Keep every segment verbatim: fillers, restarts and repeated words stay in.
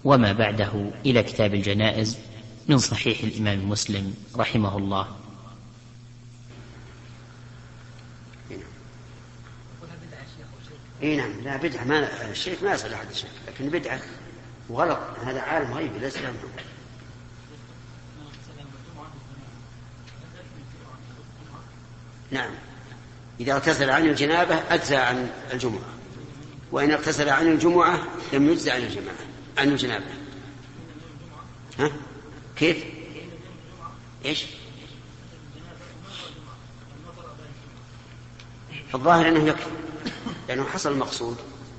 وما بعده إلى كتاب الجنائز من صحيح الإمام مسلم رحمه الله. اي نعم، لا بدعة، ما الشرك ما يصل أحد الشرك، لكن بدعة وغلط، هذا عالم غيبي ليس له. نعم، إذا اغتسل عن الجنابة أجزى عن الجمعة، وإن اغتسل عن الجمعة لم يجزى عن الجماعة عن الجنابة. ها كيف؟ إيش؟ الظاهر أنه يكفي لأنه حصل المقصود.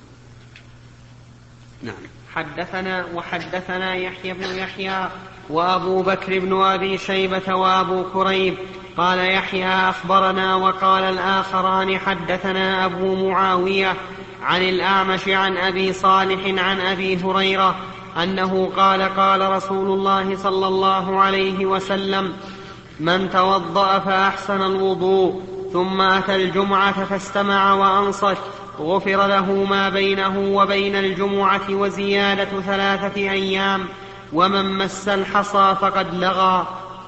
نعم. حدثنا وحدثنا يحيى بن يحيى وأبو بكر بن أبي شيبة وأبو كريب قال يحيى أخبرنا وقال الآخران حدثنا أبو معاوية عن الأعمش عن أبي صالح عن أبي هريرة أنه قال قال رسول الله صلى الله عليه وسلم: من توضأ فأحسن الوضوء ثم أتى الجمعة فاستمع وأنصت غفر له ما بينه وبين الجمعة وزيادة ثلاثة أيام، ومن مس الحصى فقد لغى.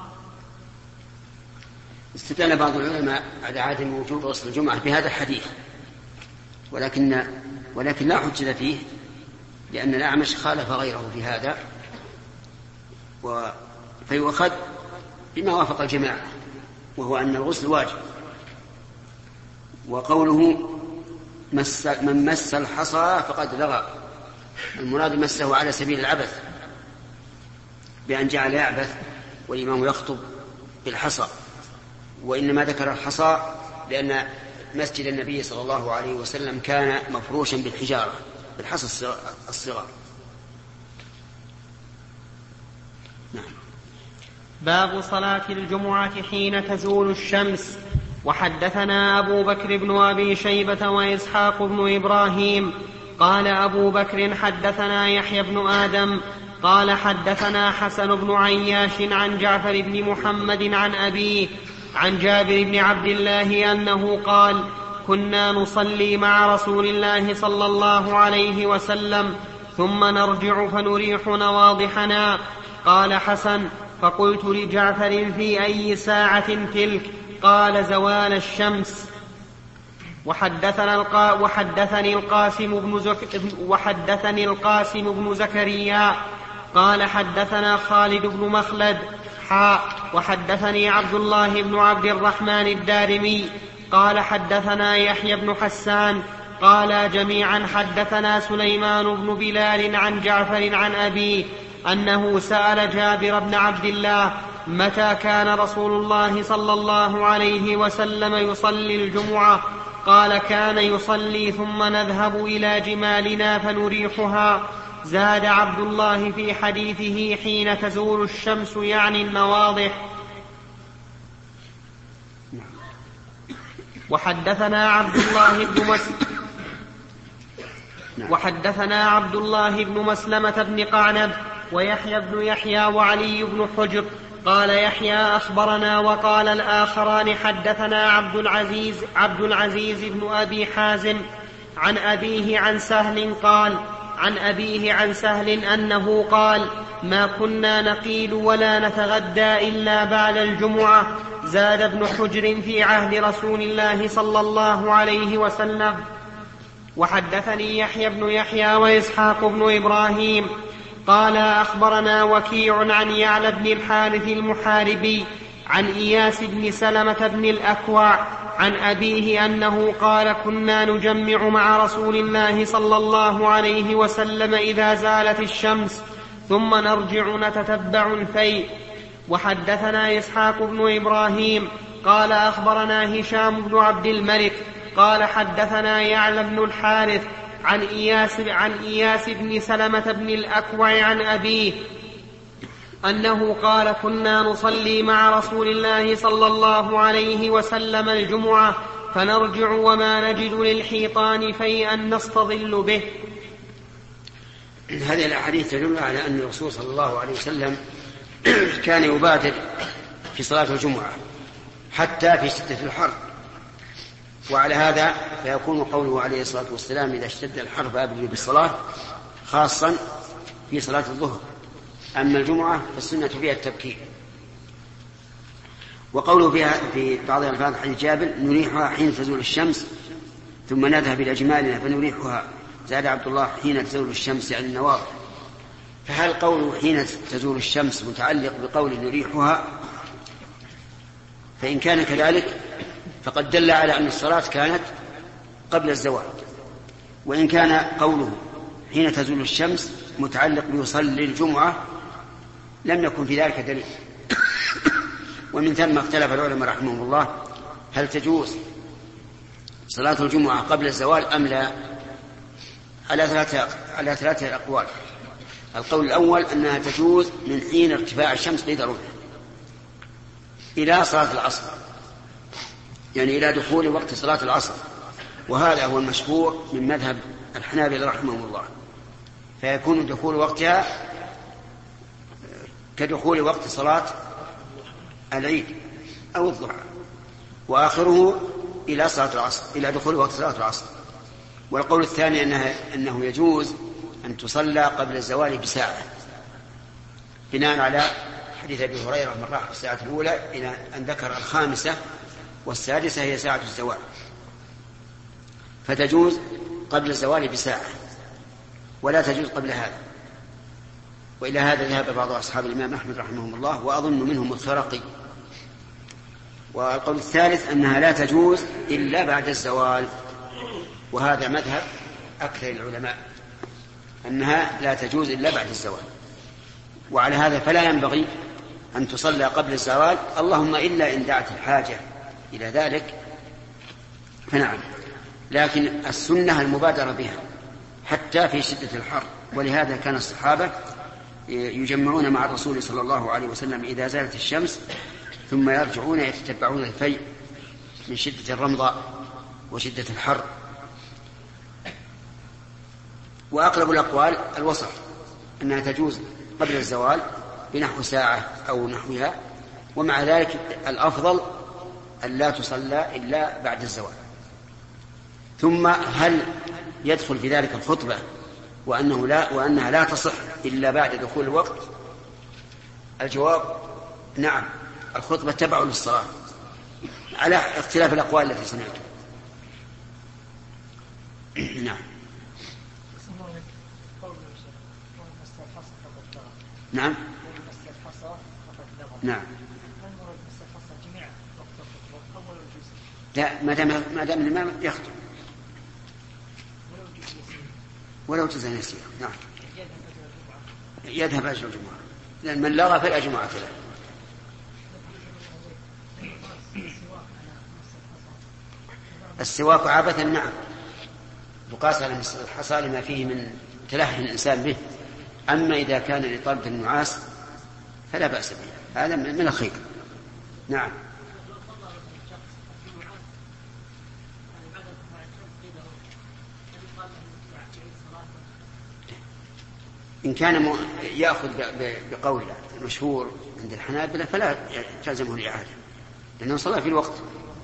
استدل بعض العلماء على عدم وجوب غسل الجمعة بهذا الحديث، ولكن ولكن لا حجة فيه، لأن الأعمش خالف غيره في هذا، فيؤخذ بما وافق الجماعة، وهو أن الغسل واجب. وقوله مس من مس الحصى فقد لغى، المراد مسه على سبيل العبث، بأن جعل يعبث والإمام يخطب بالحصى، وإنما ذكر الحصى لأن مسجد النبي صلى الله عليه وسلم كان مفروشا بالحجارة بالحصى الصغار. نعم. باب صلاة الجمعة حين تزول الشمس. وحدثنا أبو بكر بن أبي شيبة وإسحاق بن إبراهيم قال أبو بكر حدثنا يحيى بن آدم قال حدثنا حسن بن عياش عن جعفر بن محمد عن أبيه عن جابر بن عبد الله أنه قال: كنا نصلي مع رسول الله صلى الله عليه وسلم ثم نرجع فنريح نواضحنا. قال حسن: فقلت لجعفر: في أي ساعة تلك؟ قال: زوال الشمس. وحدثنا القا وحدثني القاسم بن زك وحدثني القاسم بن زكريا قال حدثنا خالد بن مخلد حاء وحدثني عبد الله بن عبد الرحمن الدارمي قال حدثنا يحيى بن حسان قال جميعا حدثنا سليمان بن بلال عن جعفر عن أبيه أنه سأل جابر بن عبد الله: متى كان رسول الله صلى الله عليه وسلم يصلي الجمعة؟ قال: كان يصلي ثم نذهب إلى جمالنا فنريحها. زاد عبد الله في حديثه: حين تزول الشمس، يعني النواضح. وحدثنا عبد الله بن مس وحدثنا عبد الله بن مسلمة بن قعنب ويحيى بن يحيى وعلي بن حجر قال يحيى أخبرنا وقال الآخران حدثنا عبد العزيز عبد العزيز بن أبي حازم عن أبيه عن سهل قال عن أبيه عن سهل أنه قال: ما كنا نقيل ولا نتغدى إلا بعد الجمعة. زاد ابن حجر: في عهد رسول الله صلى الله عليه وسلم. وحدثني يحيى بن يحيى وإسحاق بن إبراهيم قال أخبرنا وكيع عن يعلى بن الحارث المحاربي عن إياس بن سلمة بن الأكوع عن أبيه أنه قال: كنا نجمع مع رسول الله صلى الله عليه وسلم إذا زالت الشمس ثم نرجع نتتبع الفيء. وحدثنا إسحاق بن إبراهيم قال أخبرنا هشام بن عبد الملك قال حدثنا يعلى بن الحارث عن إياس, عن إياس بن سلمة بن الأكوع عن أبيه أنه قال: كنا نصلي مع رسول الله صلى الله عليه وسلم الجمعة فنرجع وما نجد للحيطان فيئا نستظل به. هذه الأحاديث تدل على أن الرسول صلى الله عليه وسلم كان يبادر في صلاة الجمعة حتى في شدة الحر، وعلى هذا فيكون قوله عليه الصلاة والسلام: إذا اشتد الحر فأبدوا بالصلاة، خاصا في صلاة الظهر، أما الجمعة فالسنة فيها التبكير. وقوله فيها في بعض الألفاظ حديث جابر نريحها حين تزول الشمس ثم نذهب إلى جمالنا فنريحها، زاد عبد الله حين تزول الشمس يعني النواظر. فهل قوله حين تزول الشمس متعلق بقول نريحها؟ فإن كان كذلك فقد دل على أن الصلاة كانت قبل الزوال. وإن كان قوله حين تزول الشمس متعلق بيصلي الجمعة لم يكن في ذلك دليل. ومن ثم اختلف العلماء رحمهم الله هل تجوز صلاة الجمعة قبل الزوال أم لا، على ثلاثة على ثلاثة أقوال. القول الأول أنها تجوز من حين ارتفاع الشمس لضرورة إلى صلاة العصر، يعني إلى دخول وقت صلاة العصر، وهذا هو المشهور من مذهب الحنابلة رحمهم الله، فيكون دخول وقتها كدخول وقت صلاة العيد أو الضحى، وآخره إلى صلاة العصر، إلى دخول وقت صلاة العصر. والقول الثاني أنه, أنه يجوز أن تصلى قبل الزوال بساعة، بناء على حديث أبي هريرة من راح في الساعة الأولى إلى أن ذكر الخامسة والسادسة هي ساعة الزوال، فتجوز قبل الزوال بساعة ولا تجوز قبل هذا. وإلى هذا ذهب بعض أصحاب الإمام أحمد رحمهم الله، وأظن منهم الخرقي. والقول الثالث أنها لا تجوز إلا بعد الزوال، وهذا مذهب أكثر العلماء أنها لا تجوز إلا بعد الزوال. وعلى هذا فلا ينبغي أن تصلى قبل الزوال، اللهم إلا إن دعت الحاجة إلى ذلك فنعم، لكن السنة المبادرة بها حتى في شدة الحر. ولهذا كان الصحابة يجمعون مع الرسول صلى الله عليه وسلم إذا زالت الشمس ثم يرجعون يتتبعون الفيء من شدة الرمضاء وشدة الحر. وأقرب الأقوال الوسط أنها تجوز قبل الزوال بنحو ساعة أو نحوها، ومع ذلك الأفضل أن لا تصلى إلا بعد الزوال. ثم هل يدخل في ذلك الخطبة وأنه لا وأنها لا تصح إلا بعد دخول الوقت؟ الجواب نعم، الخطبة تبع للصلاة على اختلاف الأقوال التي سمعتها. نعم نعم نعم لا، ما دام ما دام الإمام يخطب ولو جزء يسير. نعم يذهب أجر الجمعة، لأن من لغى فلا جمعة له. السواك عبثا نعم، وقاس على الحصى لما فيه من تلهي الإنسان به. أما إذا كان لطلب النعاس فلا بأس به، هذا من الخير. نعم إن كان يأخذ بقول المشهور عند الحنابلة فلا تلزمه الإعادة لأنه صلى في الوقت.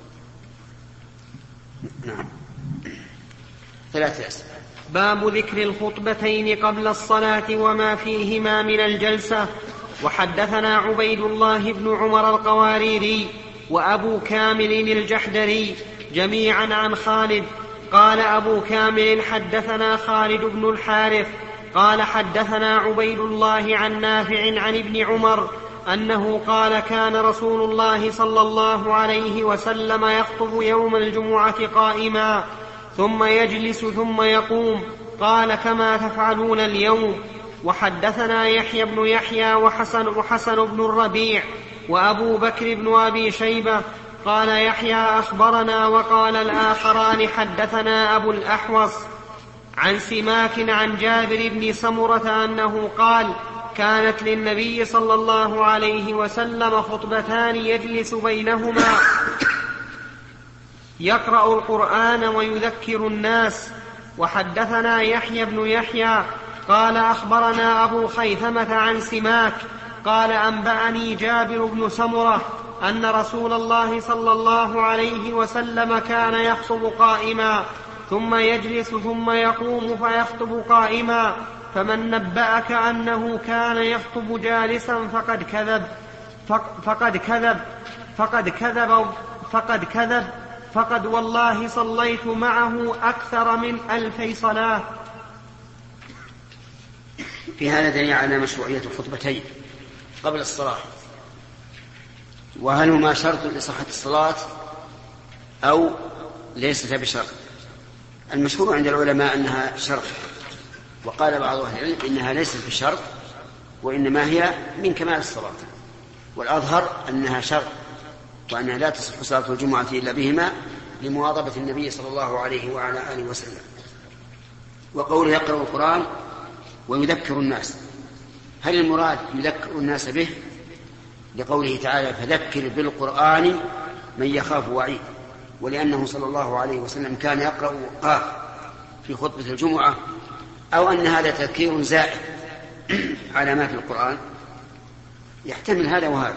نعم ثلاثة أسئلة. باب ذكر الخطبتين قبل الصلاة وما فيهما من الجلسة. وحدثنا عبيد الله بن عمر القواريري وأبو كامل الجحدري جميعا عن خالد قال أبو كامل حدثنا خالد بن الحارث قال حدثنا عبيد الله عن نافع عن ابن عمر أنه قال كان رسول الله صلى الله عليه وسلم يخطب يوم الجمعة قائما ثم يجلس ثم يقوم، قال كما تفعلون اليوم. وحدثنا يحيى بن يحيى وحسن, وحسن بن الربيع وأبو بكر بن أبي شيبة. قال يحيى أخبرنا وقال الآخران حدثنا أبو الأحوص عن سماك عن جابر بن سمرة أنه قال كانت للنبي صلى الله عليه وسلم خطبتان يجلس بينهما يقرأ القرآن ويذكر الناس. وحدثنا يحيى بن يحيى قال أخبرنا أبو خيثمة عن سماك قال أنبأني جابر بن سمرة أن رسول الله صلى الله عليه وسلم كان يخطب قائما ثم يجلس ثم يقوم فيخطب قائما. فمن نبأك أنه كان يخطب جالسا فقد كذب فقد كذب فقد كذب فقد كذب فقد والله صليت معه أكثر من ألفي صلاة. في هذا دليل على مشروعية الخطبتين قبل الصلاة، وهل هما شرط لصحة الصلاة أو ليست بشرط؟ المشهور عند العلماء أنها شرط، وقال بعض أهل العلم إنها ليست بشرط وإنما هي من كمال الصلاة، والأظهر أنها شرط وأنها لا تصح صلاة الجمعة إلا بهما لمواظبة النبي صلى الله عليه وعلى آله وسلم. وقوله يقرأ القرآن ويذكر الناس، هل المراد يذكر الناس به لقوله تعالى فذكر بالقرآن من يخاف وعيد، ولأنه صلى الله عليه وسلم كان يقرأ قاف في خطبة الجمعة، أو أن هذا تذكير زائد على ما في القرآن؟ يحتمل هذا وهذا،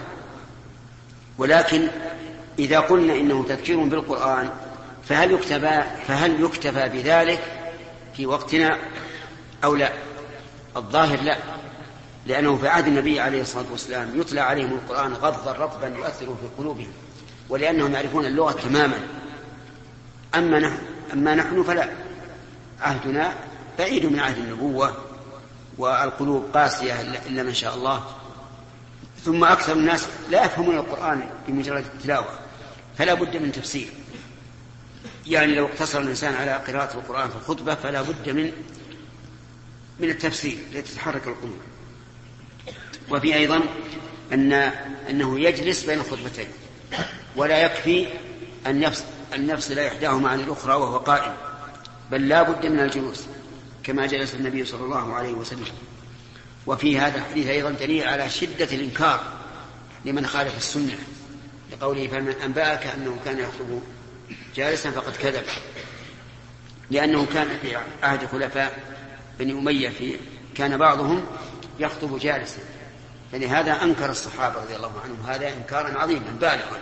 ولكن إذا قلنا إنه تذكير بالقرآن فهل يكتفى, فهل يكتفى بذلك في وقتنا أو لا؟ الظاهر لا، لأنه في عهد النبي عليه الصلاة والسلام يتلى عليهم القرآن غضا رطبا يؤثر في قلوبهم، ولأنهم يعرفون اللغة تماما. أما نحن, أما نحن فلا، عهدنا بعيد من عهد النبوة والقلوب قاسية إلا من شاء الله، ثم أكثر الناس لا يفهمون القرآن بمجرد التلاوة، فلا بد من تفسير. يعني لو اقتصر الإنسان على قراءة القرآن في الخطبة فلا بد من من التفسير لتتحرك القلوب. وفي أيضا أن أنه يجلس بين الخطبتين، ولا يكفي أن يفصل, أن يفصل إحداهما عن الأخرى وهو قائم، بل لا بد من الجلوس كما جلس النبي صلى الله عليه وسلم. وفي هذا الحديث أيضا دليل على شدة الإنكار لمن خالف السنة، لقوله فمن أنبأك أنه كان يخطب جالسا فقد كذب، لأنه كان في عهد خلفاء بني أمية في كان بعضهم يخطب جالسا، فلهذا أنكر الصحابة رضي الله عنهم هذا إنكارا عظيما بالغا.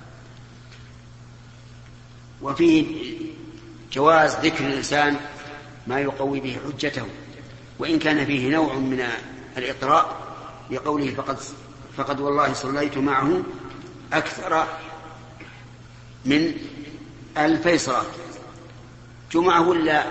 وفيه جواز ذكر الإنسان ما يقوي به حجته، وإن كان فيه نوع من الإطراء لقوله فقد, فقد والله صليت معه أكثر من ألفي صلاة. جمعة ولا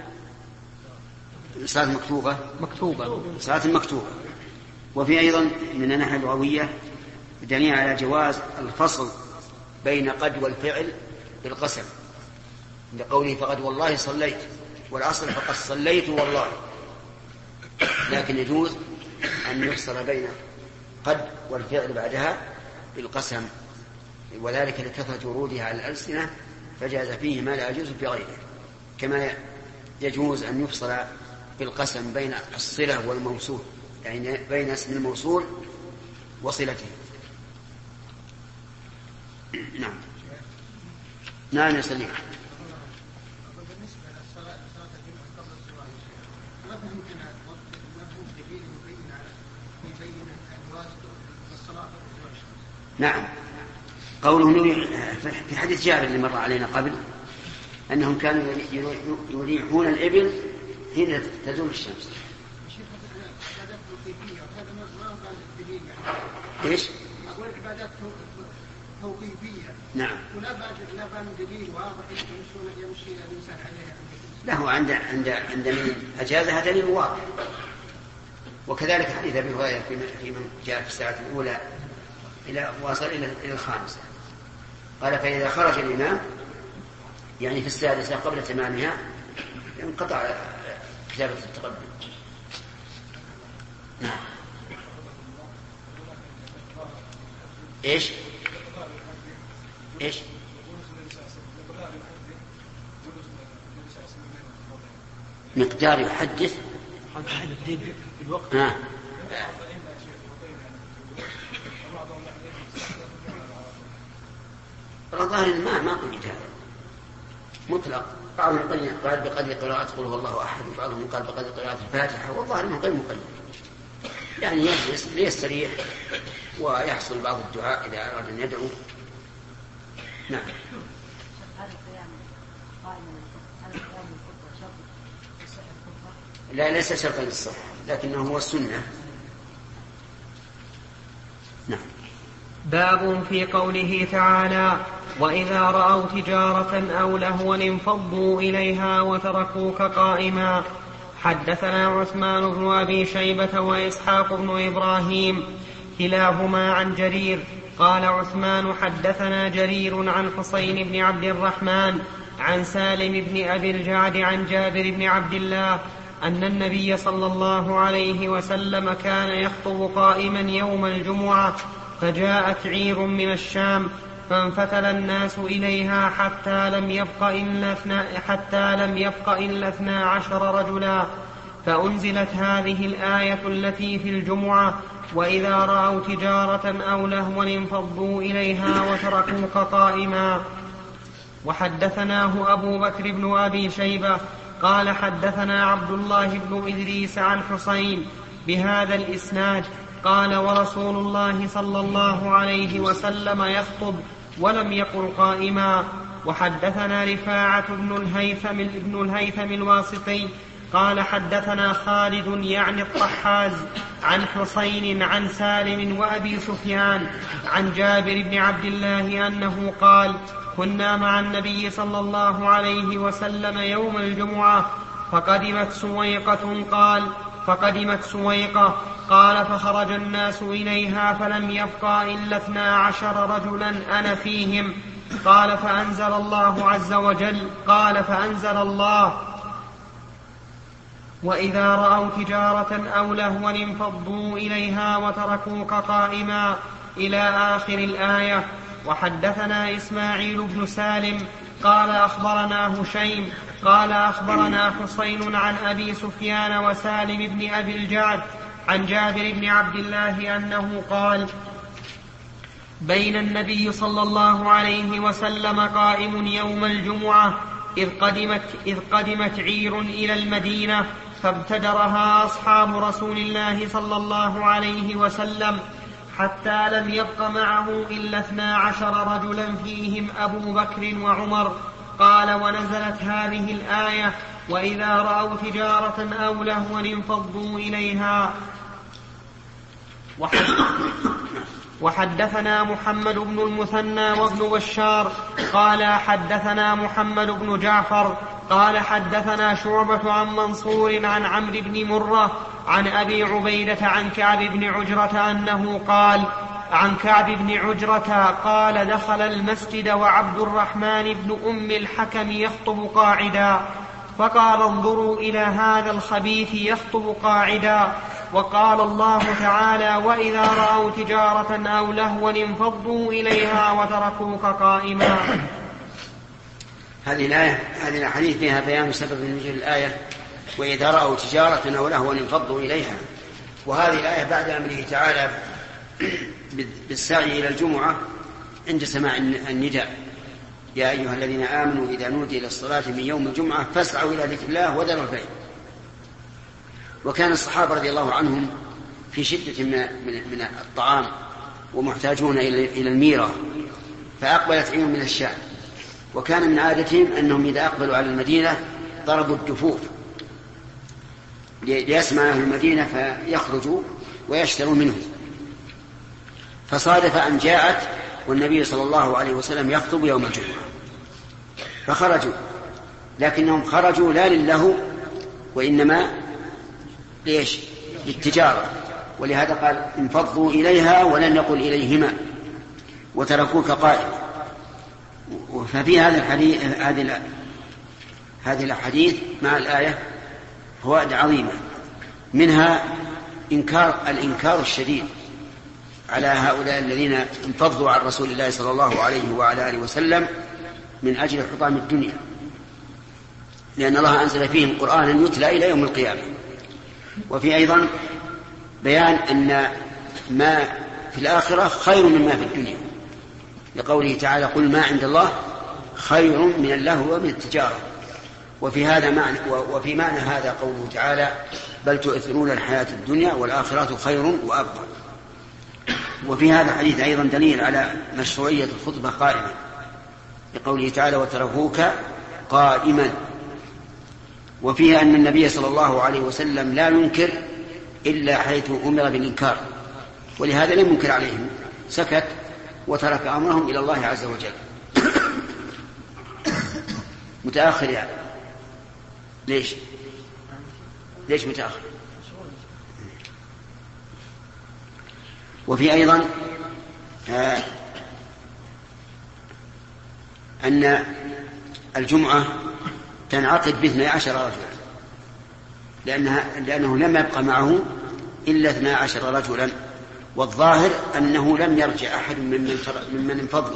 صلاة مكتوبة؟ مكتوبة صلاة مكتوبة. وفي أيضا من الناحية اللغوية دليل على جواز الفصل بين قد والفعل بالقسم، لقوله فقد والله صليت، والأصل فقد صليت والله، لكن يجوز أن يفصل بين قد والفعل بعدها بالقسم، وذلك لكثرة ورودها على الألسنة فجاز فيه ما لا يجوز في غيره، كما يجوز أن يفصل بالقسم بين الصلة والموصول، يعني بين اسم الموصول وصلته. نعم نعم يا سليم. نعم، قوله في حديث جابر اللي مر علينا قبل أنهم كانوا يريحون الإبل حين تزول الشمس. إيش؟ أقول عبادات توقيفية. نعم. ولا بعد لا بعد دليل واضح يمشون يمشي الإنسان عليها. له عند عند عند من أجازها دليل واضح. وكذلك حديث أبي هريرة في من جاء في الساعة الأولى إلى واصل إلى إلى الخامسة، قال فإذا خرج الإمام يعني في السادسة قبل تمامها انقطع كتابة التقدم. نعم. إيش؟ إيش؟ مقدار يحدث ها. الظاهر ما ما قلت هذا مطلق، بعضهم قال بقدر قراءة قل هو الله أحد، وبعضهم قال بقدر قراءة الفاتحة، والظاهر انه غير مقيد، يعني يجلس ليستريح ويحصل بعض الدعاء إذا أراد أن يدعو. نعم. لا ليس شرطا للصحة لكنه هو السنة. نعم. باب في قوله تعالى وإذا رأوا تجارة أو لهوا انفضوا إليها وتركوك قائما. حدثنا عثمان بن أبي شيبة وإسحاق بن إبراهيم كلاهما عن جرير قال عثمان حدثنا جرير عن حسين بن عبد الرحمن عن سالم بن أبي الجعد عن جابر بن عبد الله أن النبي صلى الله عليه وسلم كان يخطب قائما يوم الجمعة فجاءت عير من الشام فانفتل الناس إليها حتى لم يبق إلا اثنا, حتى لم يبق إلا اثنا عشر رجلا فأنزلت هذه الآية التي في الجمعة وإذا رأوا تجارة أو لهوا انفضوا إليها وتركوك قائما. وحدثناه أبو بكر بن أبي شيبة قال حدثنا عبد الله بن إدريس عن حسين بهذا الإسناد قال ورسول الله صلى الله عليه وسلم يخطب ولم يقل قائما. وحدثنا رفاعة بن الهيثم, ابن الهيثم الواسطي قال حدثنا خالد يعني الطحاز عن حسين عن سالم وأبي سفيان عن جابر بن عبد الله أنه قال كنا مع النبي صلى الله عليه وسلم يوم الجمعة فقدمت سويقة قال فقدمت سويقة قال فخرج الناس إليها فلم يبقى إلا اثنا عشر رجلا أنا فيهم. قال فأنزل الله عز وجل قال فأنزل الله وإذا رأوا تجارة أو لهوا انفضوا إليها وتركوك قائما إلى آخر الآية. وحدثنا إسماعيل بن سالم قال أخبرنا هشيم قال أخبرنا حسين عن أبي سفيان وسالم بن أبي الجعد عن جابر بن عبد الله أنه قال بين النبي صلى الله عليه وسلم قائم يوم الجمعة إذ قدمت, إذ قدمت عير إلى المدينة فابتدرها أصحاب رسول الله صلى الله عليه وسلم حتى لم يبق معه إلا اثنا عشر رجلا فيهم أبو بكر وعمر. قال ونزلت هذه الآية وإذا رأوا تجارة أو لهوا انفضوا إليها. وحدثنا محمد بن المثنى وابن بشار قال حدثنا محمد بن جعفر قال حدثنا شعبة عن منصور عن عمرو بن مرة عن أبي عبيدة عن كعب بن عجرة أنه قال عن كعب بن عجرة قال دخل المسجد وعبد الرحمن بن أم الحكم يخطب قاعدا فقال انظروا إلى هذا الخبيث يخطب قاعدا. وقال الله تعالى وإذا رأوا تجارة أو لهوا انفضوا إليها وتركوك قائما. هذه الآية هذه الحديث فيها بيان سبب نزول الآية وإذا رأوا تجارة أو لهوا انفضوا إليها. وهذه الآية بعد أمره تعالى بالسعي إلى الجمعة عند سماع النداء يا أيها الذين آمنوا إذا نودي إلى الصلاة من يوم الجمعة فاسعوا إلى ذكر الله وذروا البيع. وكان الصحابة رضي الله عنهم في شدة من الطعام ومحتاجون إلى الميرة فأقبلت عير من الشام وكان من عادتهم أنهم إذا أقبلوا على المدينة ضربوا الدفوف ليسمع أهل المدينة فيخرجوا ويشتروا منه. فصادف أن جاءت والنبي صلى الله عليه وسلم يخطب يوم الجمعة فخرجوا لكنهم خرجوا لا للهو وإنما ليش للتجارة ولهذا قال انفضوا إليها ولن يقل إليهما وتركوك قائما. ففي هذا الحديث هذه هذه الأحاديث مع الآية فوائد عظيمة منها إنكار الإنكار الشديد على هؤلاء الذين انفضوا عن رسول الله صلى الله عليه وعلى آله وسلم من أجل حطام الدنيا لأن الله أنزل فيهم قرآنا يتلى إلى يوم القيامة. وفي أيضا بيان أن ما في الآخرة خير مما في الدنيا لقوله تعالى قل ما عند الله خير من اللهو ومن التجارة. وفي هذا معنى وفي معنى هذا قوله تعالى بل تؤثرون الحياة الدنيا والآخرة خير وأبقى. وفي هذا الحديث أيضا دليل على مشروعية الخطبة قائمة لقوله تعالى وتركوك قائما وفيها أن النبي صلى الله عليه وسلم لا ينكر إلا حيث أمر بالإنكار، ولهذا لم ينكر عليهم، سكت وترك أمرهم إلى الله عز وجل. متأخر يعني. ليش ليش متأخر؟ وفي أيضا آه أن الجمعة تنعقد باثني عشر رجلا، لأنها لأنه لم يبقى معه إلا اثنا عشر رجلا، والظاهر أنه لم يرجع أحد ممن ممن انفضلوا،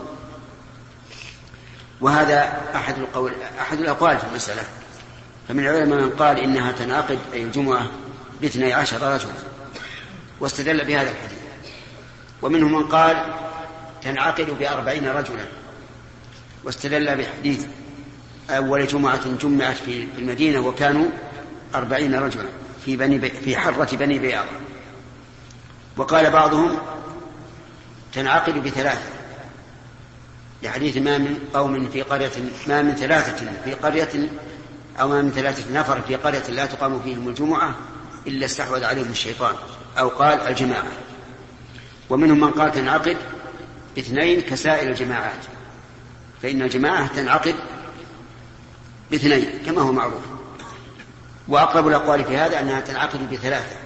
وهذا أحد القول أحد الأقوال في المسألة. فمن العلماء من قال إنها تنعقد أي الجمعة باثني عشر رجلا واستدل بهذا الحديث، ومنهم من قال تنعقد بأربعين رجلا واستدل بحديث أول جمعة جمعت في المدينة وكانوا أربعين رجلا في بني بي في حرة بني بياض. وقال بعضهم تنعقد بثلاثة، لحديث ما من قوم في قرية ما من ثلاثة في قرية أو ما من ثلاثة نفر في قرية لا تقام فيهم الجمعة إلا استحوذ عليهم الشيطان، أو قال الجماعة. ومنهم من قال تنعقد باثنين كسائر الجماعات، فإن الجماعة تنعقد باثنين كما هو معروف. وأقرب الأقوال في هذا أنها تنعقد بثلاثة.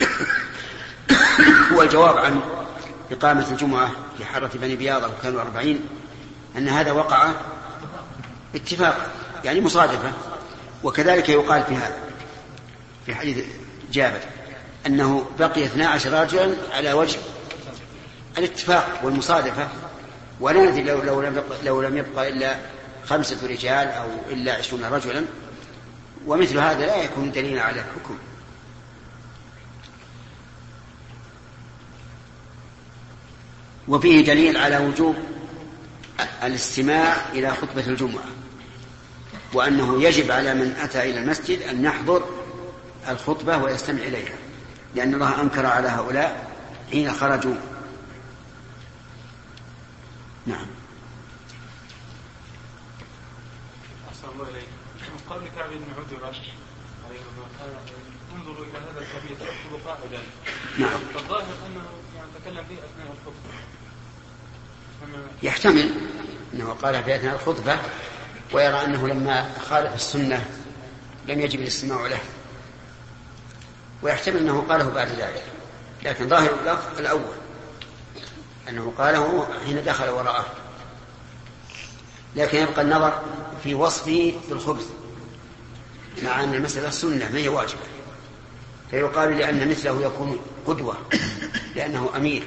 هو الجواب عن إقامة الجمعة في حرة بني بياضة وكانوا أربعين أن هذا وقع اتفاق يعني مصادفة. وكذلك يقال في هذا في حديث جابر أنه بقي اثنا عشر رجلا على وجه الاتفاق والمصادفة، ولا ندري لو, لو, لم يبقى لو لم يبقى إلا خمسة رجال أو إلا عشرون رجلا، ومثل هذا لا يكون دليلا على الحكم. وفيه دليل على وجوب الاستماع إلى خطبة الجمعة، وأنه يجب على من أتى إلى المسجد أن يحضر الخطبة ويستمع إليها، لأن الله أنكر على هؤلاء حين خرجوا. نعم. أحسن الله إليك. قال كعب بن عجرة انظروا إلى هذا الكبير يأخذ قاعدا. نعم. فالظاهر أنه يعني تكلم فيه أثناء الخطبة. يحتمل أنه قال في أثناء الخطبة ويرى أنه لما خالف السنة لم يجب الاستماع له، ويحتمل أنه قاله بعد ذلك، لكن ظاهر اللفظ الأول أنه قاله حين دخل وراءه. لكن يبقى النظر في وصفه بالخبث، مع أن المسألة السنة ما هي واجبة، فيقال لأن مثله يكون قدوة لأنه أمير،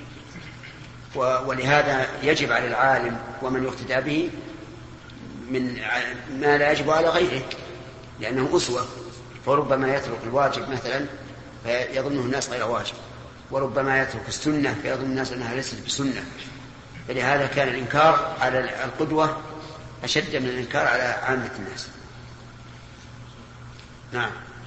ولهذا يجب على العالم ومن يقتدى به من ما لا يجب على غيره، لأنه أسوة. فربما يترك الواجب مثلا فيظنه الناس غير واجب، وربما يترك السنة فيظن الناس أنها ليست بسنة. فلهذا كان الإنكار على القدوة أشد من الإنكار على عامة الناس. نعم.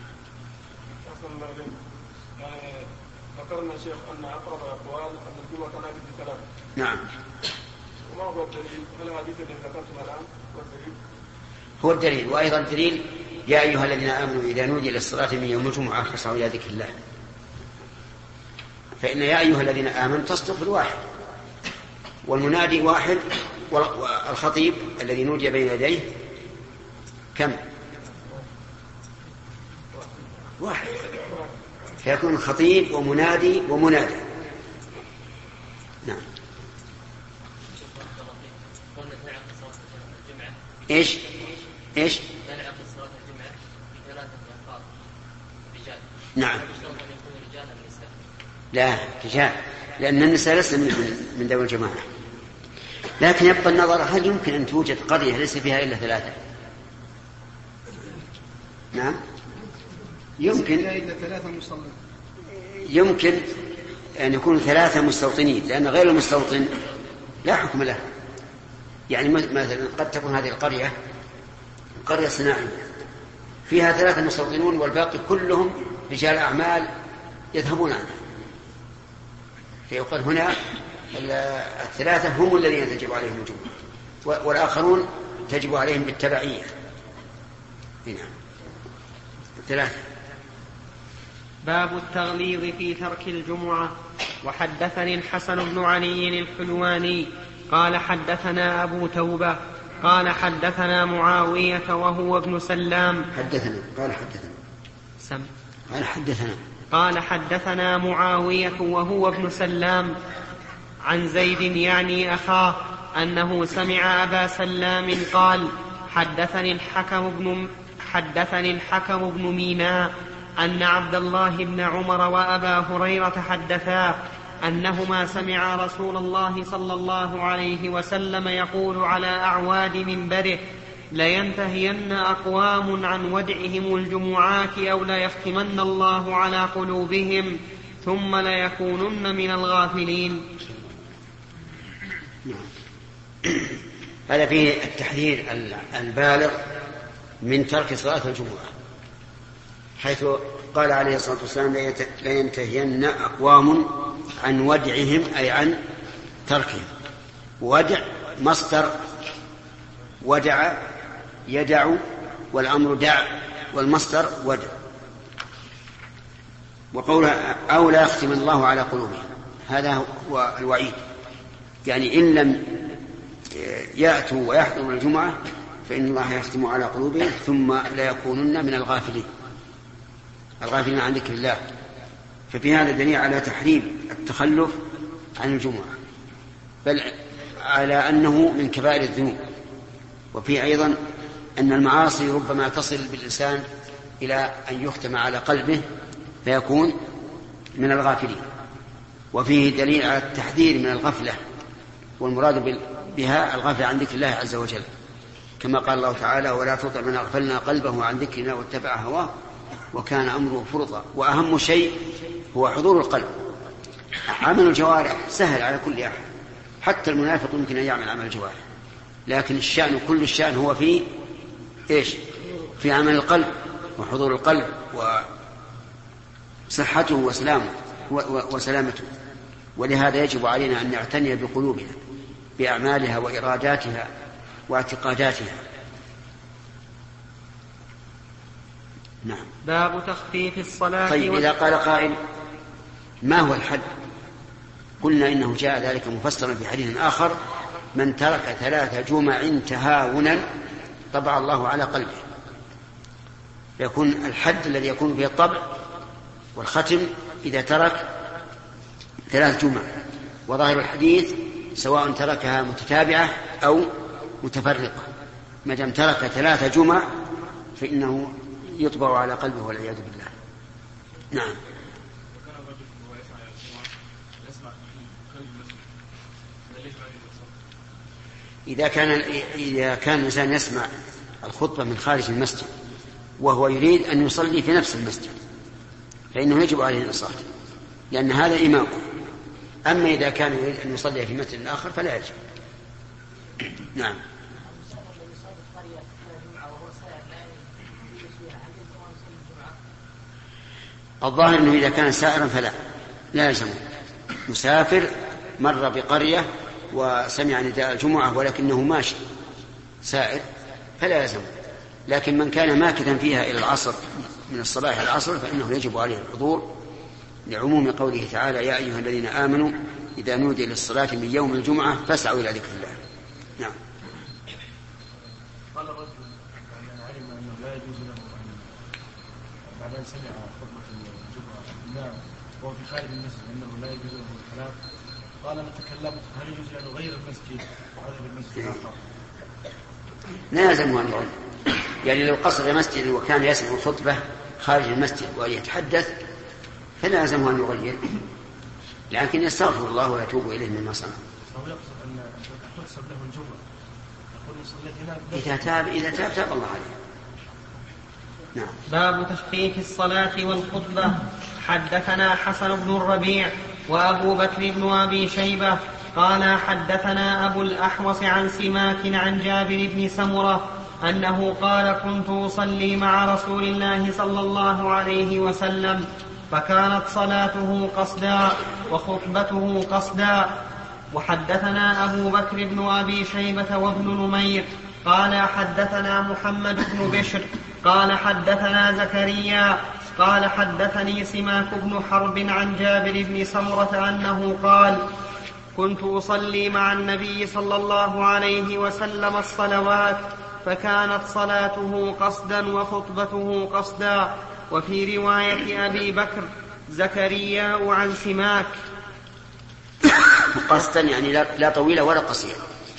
ذكرنا شيخ أن أقرب الأقوال أن الجمعة تنعقد بثلاثة. نعم. وما هو الدليل؟ هل هذه الذي ذكرتها الآن هو الدليل؟ هو الدليل. وأيضا الدليل يا أيها الذين آمنوا إذا نودي للصلاة من يوم الجمعة فاسعوا إلى ذكر الله. فإن يا أيها الذين آمنوا تصدق بالواحد، والمنادي واحد، والخطيب الذي نودي بين يديه كم؟ واحد، فيكون خطيب ومنادي ومنادى. نعم. ايش ايش نعم. لا رجال، لأن النساء لسن من ذوي الجماعة. لكن يبقى النظر هل يمكن أن توجد قرية ليس فيها إلا ثلاثة؟ نعم يمكن. يمكن أن يكون ثلاثة مستوطنين، لأن غير المستوطن لا حكم له. يعني مثلا قد تكون هذه القرية قرية صناعية فيها ثلاثة مستوطنون والباقي كلهم رجال أعمال يذهبون عنها، فيقال هنا الثلاثة هم الذين تجب عليهم الجمعة، والآخرون تجب عليهم بالتبعية. هنا ثلاثة. باب التغليظ في ترك الجمعة. وحدثني الحسن بن علي الحلواني قال حدثنا أبو توبة قال حدثنا معاوية وهو ابن سلام حدثنا قال حدثنا سم قال حدثنا قال حدثنا معاوية وهو ابن سلام عن زيد يعني أخاه أنه سمع أبا سلام قال حدثني الحكم بن حدثني الحكم بن ميناء أن عبد الله بن عمر وأبا هريرة حدثا أنهما سمعا رسول الله صلى الله عليه وسلم يقول على أعواد منبره لينتهين أقوام عن ودعهم الجمعات أو ليختمن الله على قلوبهم ثم ليكونن من الغافلين. هذا فيه التحذير البالغ من ترك صلاة الجمعة، حيث قال عليه الصلاة والسلام لينتهين أقوام عن ودعهم أي عن تركهم. ودع مصدر ودع يدع والأمر دع والمصدر ودع. وقول أو لا يختم الله على قلوبهم هذا هو الوعيد، يعني إن لم يأتوا ويحضروا الجمعة فإن الله يختم على قلوبهم ثم لا يكونن من الغافلين الغافلين عن ذكر الله. ففي هذا دليل على تحريم التخلف عن الجمعة، بل على أنه من كبائر الذنوب. وفي أيضا أن المعاصي ربما تصل بالإنسان إلى أن يختم على قلبه فيكون من الغافلين. وفيه دليل على التحذير من الغفلة، والمراد بها الغفلة عن ذكر الله عز وجل، كما قال الله تعالى ولا تطع من أغفلنا قلبه عن ذكرنا واتبع هواه وكان أمره فرطا. وأهم شيء هو حضور القلب. عمل الجوارح سهل على كل أحد، حتى المنافق يمكن أن يعمل عمل الجوارح، لكن الشأن كل الشأن هو في إيش؟ في عمل القلب وحضور القلب وصحته وسلامه وسلامته. ولهذا يجب علينا أن نعتني بقلوبنا بأعمالها وإراداتها واعتقاداتها. نعم. باب تخفيف الصلاة. طيب إذا قال قائل ما هو الحد؟ قلنا إنه جاء ذلك مفسرا في حديث آخر من ترك ثلاث جمع تهاونا طبع الله على قلبه. يكون الحد الذي يكون فيه الطبع والختم إذا ترك ثلاث جمع. وظاهر الحديث سواء تركها متتابعة أو متفرقة، ما دام ترك ثلاث جمع فإنه يطبع على قلبه والعياذ بالله. نعم. إذا كان إذا كان الإنسان يسمع الخطبة من خارج المسجد وهو يريد أن يصلي في نفس المسجد فإنه يجب عليه الإنصات، لأن هذا إمامه. أما إذا كان يريد أن يصلي في مسجد آخر فلا يجب. نعم. الظاهر أنه إذا كان سائرا فلا لا يلزمه. مسافر مر بقرية وسمع نداء الجمعة ولكنه ماشي سائر فلا يلزمه. لكن من كان ماكثا فيها إلى العصر من الصباح إلى العصر فإنه يجب عليه الحضور، لعموم قوله تعالى يا أيها الذين آمنوا إذا نودي للصلاة من يوم الجمعة فاسعوا إلى ذكر الله. نعم. قال الرجل يعني علم أنه لا يجوز له أن بعد أن سمع خطبة الجمعة وهو في خارج المسجد أنه لا يجوز له الكلام، قال نتكلم هل يجوز له غير المسجد وهذا بالمسجد الآخر؟ لا يلزمه أن يعلم، يعني لو قصد مسجد وكان يسمع الخطبة خارج المسجد ويتحدث فلا يلزمه أن يغير، لكن يستغفر الله ويتوب إليه مما صنع. فهو يقصد أن تحسب له الجمعة إذا تاب إذا تاب تاب الله عليه. نعم. باب تخفيف الصلاة والخطبة. حدثنا حسن بن الربيع وأبو بكر بن أبي شيبة قال حدثنا أبو الأحوص عن سماك عن جابر بن سمرة أنه قال كنت أصلي مع رسول الله صلى الله عليه وسلم فكانت صلاته قصدا وخطبته قصدا. وحدثنا أبو بكر بن أبي شيبة وابن نمير قال حدثنا محمد بن بشر قال حدثنا زكريا قال حدثني سماك بن حرب عن جابر بن سمرة أنه قال كنت أصلي مع النبي صلى الله عليه وسلم الصلوات فكانت صلاته قصدا وخطبته قصدا. وفي رواية أبي بكر زكريا عن سماك قصدا يعني لا طويلة ولا قصيرة،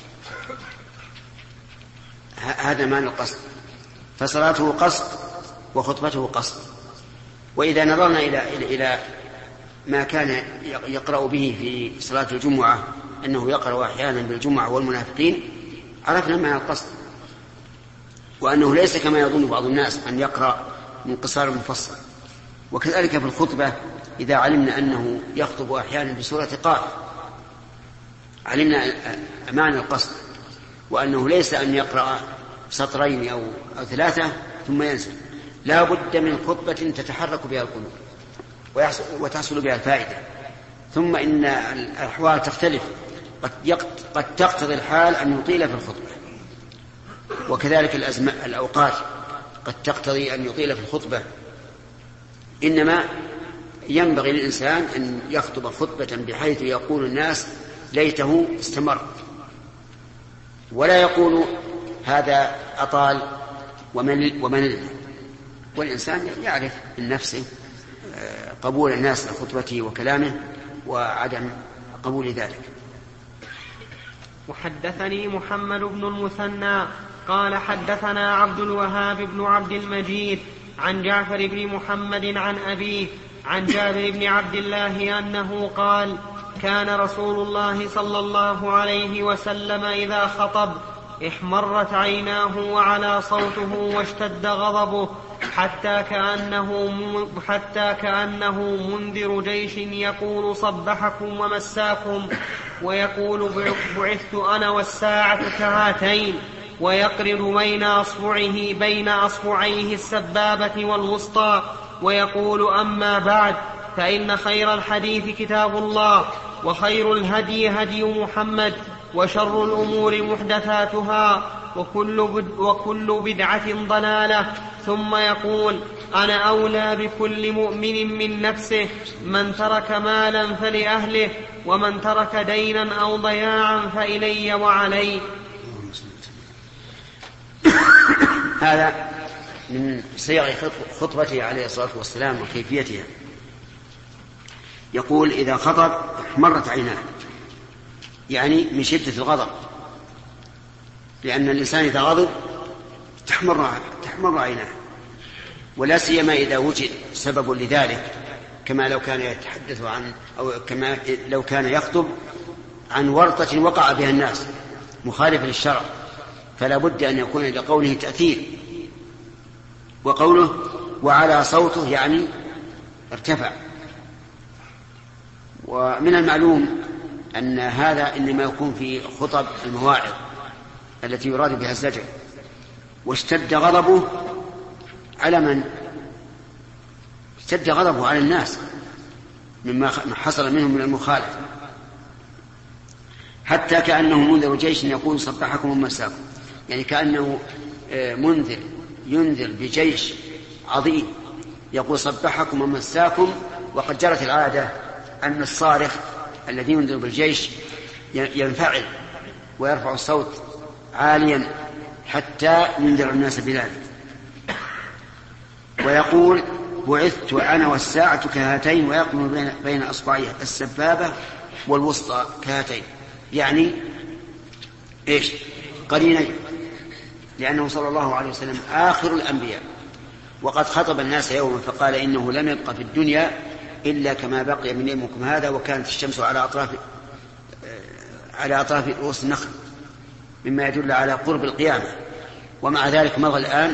هذا معنى القصد. فصلاته قصد وخطبته قصد. وإذا نظرنا إلى إلى ما كان يقرأ به في صلاة الجمعة أنه يقرأ أحيانا بالجمعة والمنافقين عرفنا معنى القصد، وأنه ليس كما يظن بعض الناس أن يقرأ من قصار مفصل. وكذلك في الخطبة إذا علمنا أنه يخطب أحيانا بسورة قاف علمنا معنى القصد، وأنه ليس أن يقرأ سطرين أو, أو ثلاثة ثم ينزل. لا بد من خطبة تتحرك بها القلوب وتحصل بها الفائدة. ثم إن الأحوال تختلف، قد تقتضي الحال أن يطيل في الخطبة، وكذلك الأوقات قد تقتضي أن يطيل في الخطبة. إنما ينبغي للإنسان أن يخطب خطبة بحيث يقول الناس ليته استمر، ولا يقول هذا أطال ومن ومن والإنسان يعرف من نفسه قبول الناس لخطبته وكلامه وعدم قبول ذلك. وحدثني محمد بن المثنى قال حدثنا عبد الوهاب بن عبد المجيد عن جعفر بن محمد عن أبيه عن جابر بن عبد الله أنه قال كان رسول الله صلى الله عليه وسلم إذا خطب احمرت عيناه وعلى صوته واشتد غضبه حتى كأنه, حتى كأنه منذر جيش يقول صبحكم ومساكم، ويقول بعثت أنا والساعة كهاتين، ويقرن بين أصبعه بين أصبعيه السبابة والوسطى، ويقول أما بعد فإن خير الحديث كتاب الله، وخير الهدي هدي محمد، وشر الأمور محدثاتها، وكل, بد وكل بدعة ضلالة. ثم يقول أنا أولى بكل مؤمن من نفسه، من ترك مالا فلأهله، ومن ترك دينا أو ضياعا فإلي وعلي. هذا من صيغ خطبته عليه الصلاة والسلام وكيفيتها. يقول إذا خطب احمرت عيناه، يعني من شدة الغضب، لأن الإنسان إذا غضب تحمر, تحمر عيناه، ولا سيما إذا وجد سبب لذلك، كما لو كان يتحدث عن أو كما لو كان يخطب عن ورطة وقع بها الناس مخالف للشرع، فلا بد أن يكون لقوله تأثير. وقوله وعلى صوته يعني ارتفع. ومن المعلوم أن هذا إنما يكون في خطب المواعظ التي يراد بها الزجر. واشتد غضبه على من؟ اشتد غضبه على الناس مما حصل منهم من المخالفة، حتى كأنه منذر جيش يقول صبحكم ومساكم، يعني كأنه منذر ينذر بجيش عظيم يقول صبحكم ومساكم. وقد جرت العادة أن الصارخ الذي ينذر بالجيش ينفعل ويرفع الصوت عاليا حتى ينذر الناس بذلك. ويقول بعثت أنا والساعة كهاتين، ويقوم بين أصبعيه السبابة والوسطى كهاتين، يعني إيش؟ قرينين، لأنه صلى الله عليه وسلم آخر الأنبياء، وقد خطب الناس يوما فقال إنه لم يبق في الدنيا إلا كما بقي من يومكم هذا، وكانت الشمس على أطراف على أطراف رؤوس النخل، مما يدل على قرب القيامة. ومع ذلك مضى الآن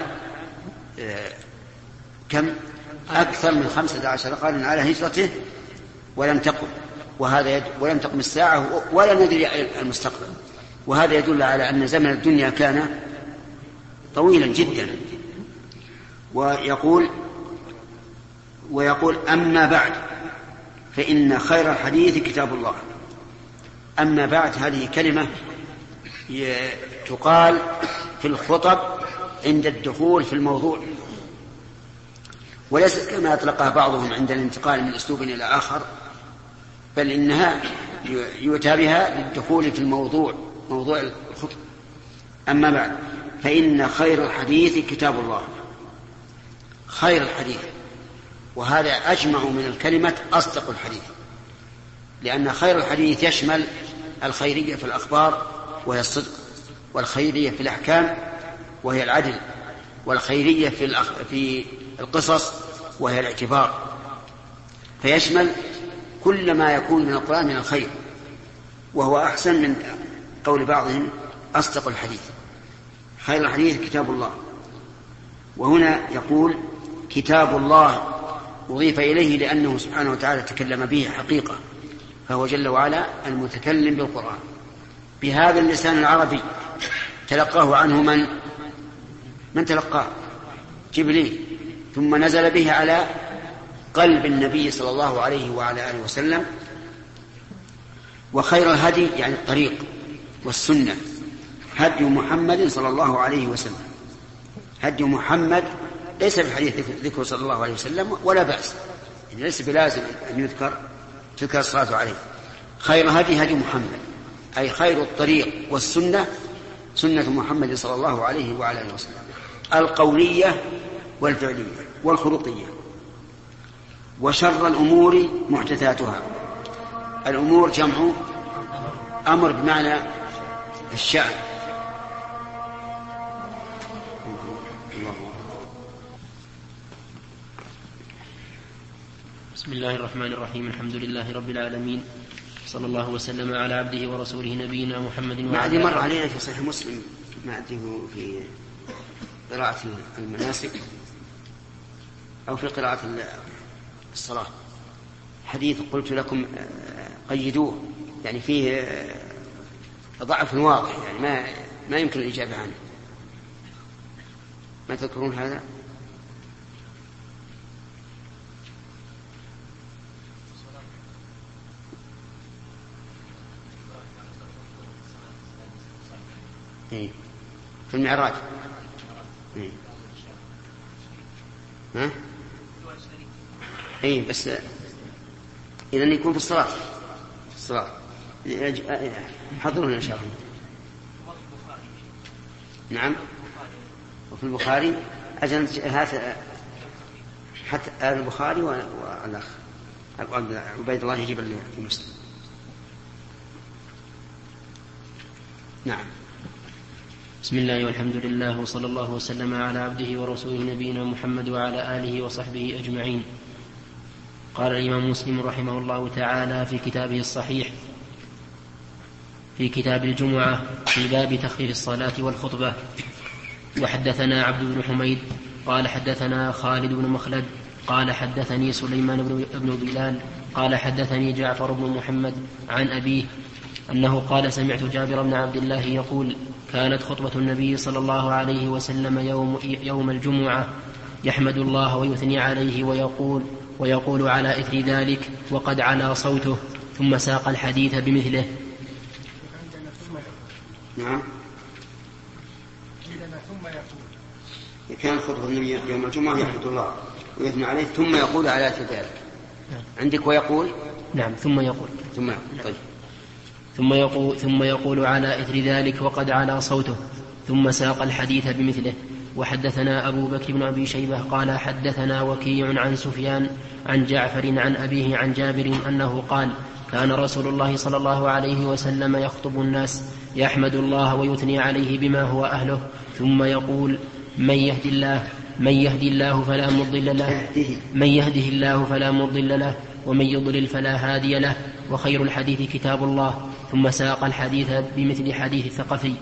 كم أكثر من خمسة عشر قرن على هجرته ولم تقم، وهذا يد... ولم تقم الساعة ولا ندري المستقبل، وهذا يدل على أن زمن الدنيا كان طويلا جدا. ويقول ويقول أما بعد فإن خير الحديث كتاب الله. أما بعد هذه كلمة تقال في الخطب عند الدخول في الموضوع وليست كما أطلقها بعضهم عند الانتقال من أسلوب إلى آخر، بل إنها يؤتى بها للدخول في الموضوع، موضوع الخطبة. أما بعد، فإن خير الحديث كتاب الله، خير الحديث، وهذا أجمع من الكلمة أصدق الحديث، لأن خير الحديث يشمل الخيرية في الأخبار وهي الصدق، والخيرية في الأحكام وهي العدل، والخيرية في الأخ... في القصص وهي الاعتبار، فيشمل كل ما يكون من القرآن من الخير، وهو أحسن من قول بعضهم أصدق الحديث. خير الحديث كتاب الله. وهنا يقول كتاب الله أضيف إليه لأنه سبحانه وتعالى تكلم به حقيقة، فهو جل وعلا المتكلم بالقرآن بهذا اللسان العربي، تلقاه عنه من من تلقاه؟ جبريل، ثم نزل به على قلب النبي صلى الله عليه وعلى آله وسلم. وخير الهدي يعني الطريق والسنة هدي محمد صلى الله عليه وسلم. هدي محمد ليس في الحديث ذكر صلى الله عليه وسلم ولا بأس، ليس بلازم أن يذكر تذكر الصلاة عليه. خير هدي هدي محمد، أي خير الطريق والسنة سنة محمد صلى الله عليه وعلى آله وسلم، القولية والفعلية والخلقية. وشر الأمور محدثاتها. الأمور جمع أمر بمعنى الشأن. بسم الله الرحمن الرحيم. الحمد لله رب العالمين، صلى الله وسلم على عبده ورسوله نبينا محمد وعلى ما أدري مر علينا في صحيح مسلم، ما أدري في قراءة المناسك أو في قراءة الصلاة حديث قلت لكم قيدوه، يعني فيه ضعف واضح، يعني ما ما يمكن الإجابة عنه. ما تذكرون هذا؟ إيه. في المعراج. إيه. ها؟ إيه بس إذن يكون في الصلاة. في الصلاة. حضرنا إن شاء الله. نعم. وفي البخاري أجل هذا حتى البخاري والأخ عبيد الله يجيب المسلم. نعم. بسم الله والحمد لله وصلى الله وسلم على عبده ورسوله نبينا محمد وعلى آله وصحبه أجمعين. قال الإمام مسلم رحمه الله تعالى في كتابه الصحيح في كتاب الجمعة في باب تخفيف الصلاة والخطبة: وحدثنا عبد بن حميد قال حدثنا خالد بن مخلد قال حدثني سليمان بن بلال قال حدثني جعفر بن محمد عن أبيه أنه قال: سمعت جابر بن عبد الله يقول: كانت خطبة النبي صلى الله عليه وسلم يوم, يوم الجمعة يحمد الله ويثني عليه ويقول ويقول على إثر ذلك وقد علا صوته، ثم ساق الحديث بمثله. نعم. ثم يقول كان خطبة النبي يوم الجمعة يحمد الله ويثني عليه ثم يقول على إثر ذلك. عندك ويقول؟ نعم. ثم يقول ثم يقول. طيب. ثم يقول, ثم يقول على إثر ذلك وقد علا صوته، ثم ساق الحديث بمثله. وحدثنا أبو بكر بن أبي شيبة قال حدثنا وكيع عن سفيان عن جعفر عن أبيه عن جابر أنه قال: كان رسول الله صلى الله عليه وسلم يخطب الناس يحمد الله ويثني عليه بما هو أهله، ثم يقول: من يهدي الله من يهدي الله فلا مضل له من يهده الله فلا مضل له ومن يضلل فلا هادي له، وخير الحديث كتاب الله. ثم ساق الحديث بمثل حديث الثقفي.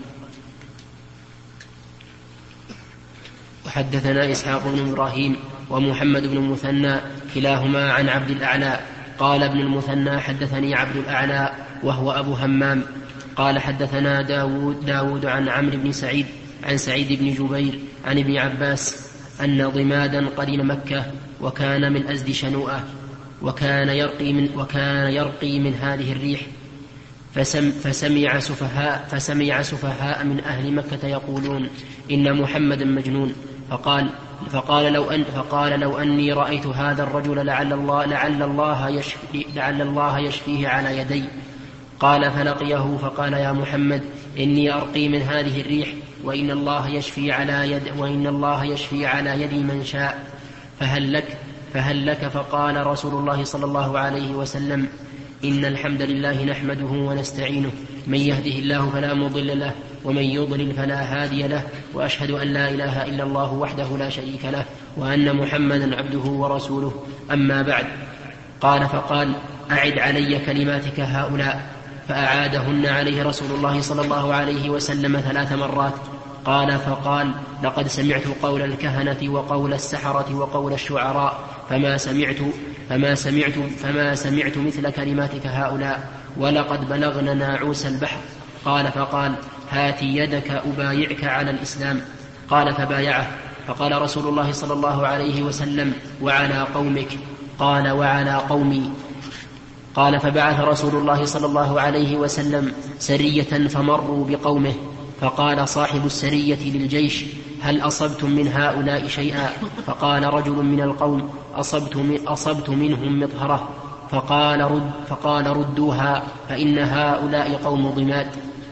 وحدثنا إسحاق بن إبراهيم ومحمد بن المثنى كلاهما عن عبد الأعلى قال ابن المثنى: حدثني عبد الأعلى وهو أبو همام قال حدثنا داود, داود عن عمرو بن سعيد عن سعيد بن جبير عن ابن عباس أن ضمادا قرن مكة وكان من أزد شنوءة، وكان يرقي من, وكان يرقي من هذه الريح، فسم فسمع سفهاء, فسمع سفهاء من أهل مكة يقولون: إن محمدا مجنون، فقال: فقال لو أن فقال لو أني رأيت هذا الرجل لعل الله لعل الله يشفي لعل الله يشفيه على يدي. قال فلقيه فقال يا محمد إني أرقي من هذه الريح وإن الله يشفي على يد وإن الله يشفي على يد من شاء فهل لك فهل لك فقال رسول الله صلى الله عليه وسلم إن الحمد لله نحمده ونستعينه من يهده الله فلا مضل له ومن يضلل فلا هادي له وأشهد أن لا إله إلا الله وحده لا شريك له وأن محمدا عبده ورسوله أما بعد. قال فقال أعد علي كلماتك هؤلاء فأعادهن عليه رسول الله صلى الله عليه وسلم ثلاث مرات. قال فقال لقد سمعت قول الكهنة وقول السحرة وقول الشعراء فما سمعت فما سمعت فما سمعت مثل كلماتك هؤلاء ولقد بلغنا ناعوس البحر. قال فقال هات يدك أبايعك على الإسلام. قال فبايعه. فقال رسول الله صلى الله عليه وسلم وعلى قومك؟ قال وعلى قومي. قال فبعث رسول الله صلى الله عليه وسلم سرية فمروا بقومه فقال صاحب السرية للجيش هل أصبتم من هؤلاء شيئا؟ فقال رجل من القوم أصبت, من أصبت منهم مطهرة. فقال, رد فقال ردوها فإن هؤلاء قوم ضماد.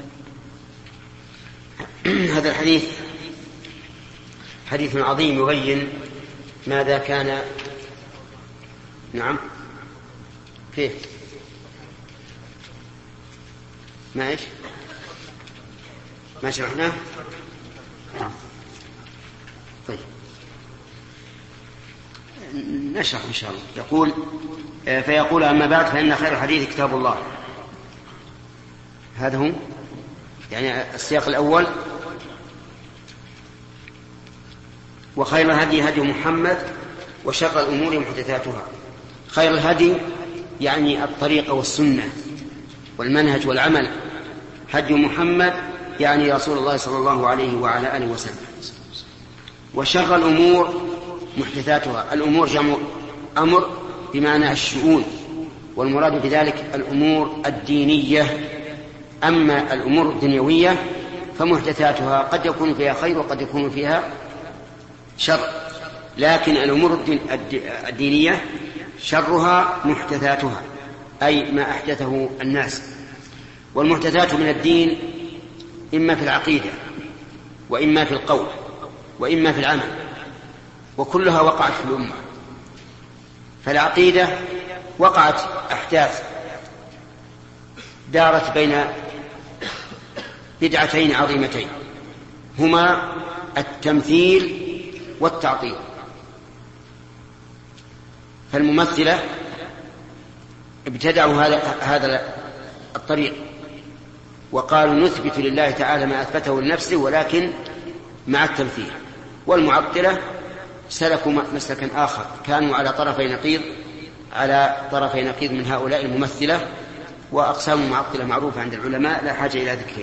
هذا الحديث حديث عظيم يبين ماذا كان. نعم كيف ما إيش ما شرحناه. طيب نشرح إن شاء الله. يقول فيقول أما بعد فإن خير الحديث كتاب الله. هذا هو يعني السياق الأول. وخير الهدي هدي محمد وشر الأمور محدثاتها. خير الهدي يعني الطريقة والسنة والمنهج والعمل. هدي محمد يعني رسول الله صلى الله عليه وعلى آله وسلم. وشر الأمور محدثاتها. الأمور جمع أمر بمعنى الشؤون والمراد بذلك الأمور الدينية. أما الأمور الدنيوية فمحدثاتها قد يكون فيها خير وقد يكون فيها شر، لكن الأمور الدينية شرها محدثاتها أي ما أحدثه الناس. والمحدثات من الدين إما في العقيدة وإما في القول وإما في العمل، وكلها وقعت في الأمة. فالعقيدة وقعت أحداث دارت بين بدعتين عظيمتين هما التمثيل والتعطيل. فالممثلة ابتدعوا هذا هذا الطريق وقالوا نثبت لله تعالى ما أثبته لنفسه ولكن مع التمثيل. والمعطلة سلكوا مسلكا آخر، كانوا على طرفي نقيض على طرفي نقيض من هؤلاء الممثلة. وأقسام المعطلة معروفة عند العلماء لا حاجة إلى ذكرها.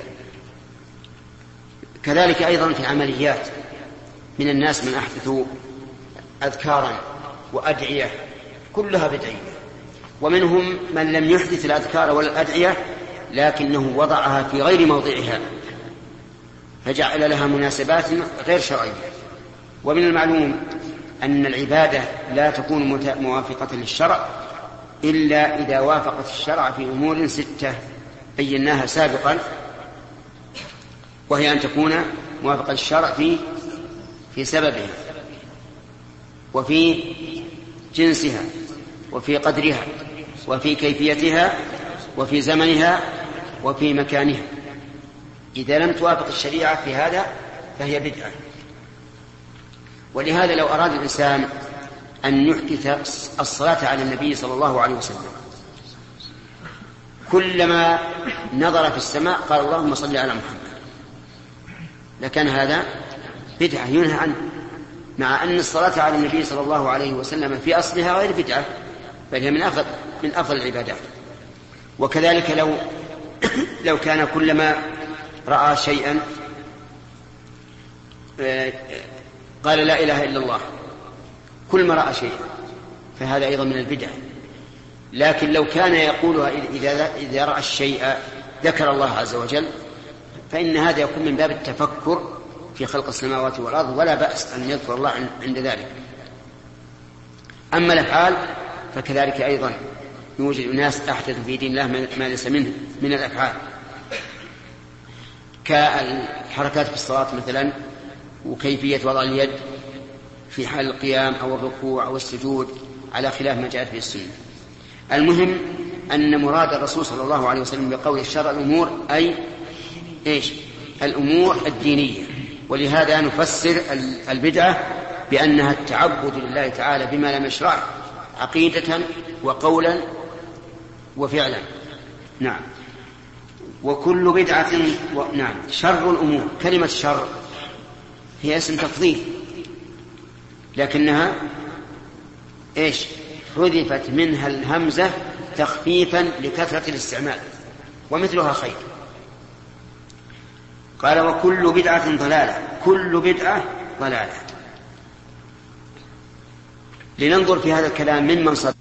كذلك أيضا في العمليات من الناس من أحدثوا أذكارا وأدعية كلها بدعية، ومنهم من لم يحدث الأذكار ولا الأدعية لكنه وضعها في غير موضعها فجعل لها مناسبات غير شرعية. ومن المعلوم أن العبادة لا تكون موافقة للشرع إلا إذا وافقت الشرع في أمور ستة بيناها سابقا، وهي أن تكون موافقة للشرع في في سببها وفي جنسها وفي قدرها وفي كيفيتها وفي زمنها وفي مكانها. إذا لم توافق الشريعة في هذا فهي بدعة. ولهذا لو أراد الإنسان أن يحدث الصلاة على النبي صلى الله عليه وسلم كلما نظر في السماء قال اللهم صل على محمد لكان هذا بدعة ينهى عنه، مع أن الصلاة على النبي صلى الله عليه وسلم في أصلها غير بدعة بل هي من أفضل من أفضل العبادات. وكذلك لو لو كان كلما رأى شيئا قال لا إله إلا الله كل ما رأى شيئا فهذا أيضا من البدع. لكن لو كان يقولها إذا إذا رأى الشيء ذكر الله عز وجل فإن هذا يكون من باب التفكر في خلق السماوات والأرض، ولا بأس أن يذكر الله عند ذلك. أما الأفعال فكذلك أيضا يوجد ناس أحدث في دين الله ما ليس منه من الأفعال، كالحركات في الصلاة مثلا، وكيفية وضع اليد في حال القيام أو الركوع أو السجود على خلاف ما جاءت به السنة. المهم أن مراد الرسول صلى الله عليه وسلم بقول الشرع الأمور أي إيش؟ الأمور الدينية. ولهذا نفسر البدعة بأنها التعبد لله تعالى بما لم يشرع عقيدة وقولا وفعلا. نعم. وكل بدعة و... نعم. شر الأمور، كلمة شر هي اسم تفضيل، لكنها إيش؟ حذفت منها الهمزة تخفيفا لكثرة الاستعمال، ومثلها خير. قال وكل بدعة ضلالة، كل بدعة ضلالة. لننظر في هذا الكلام ممن صدق.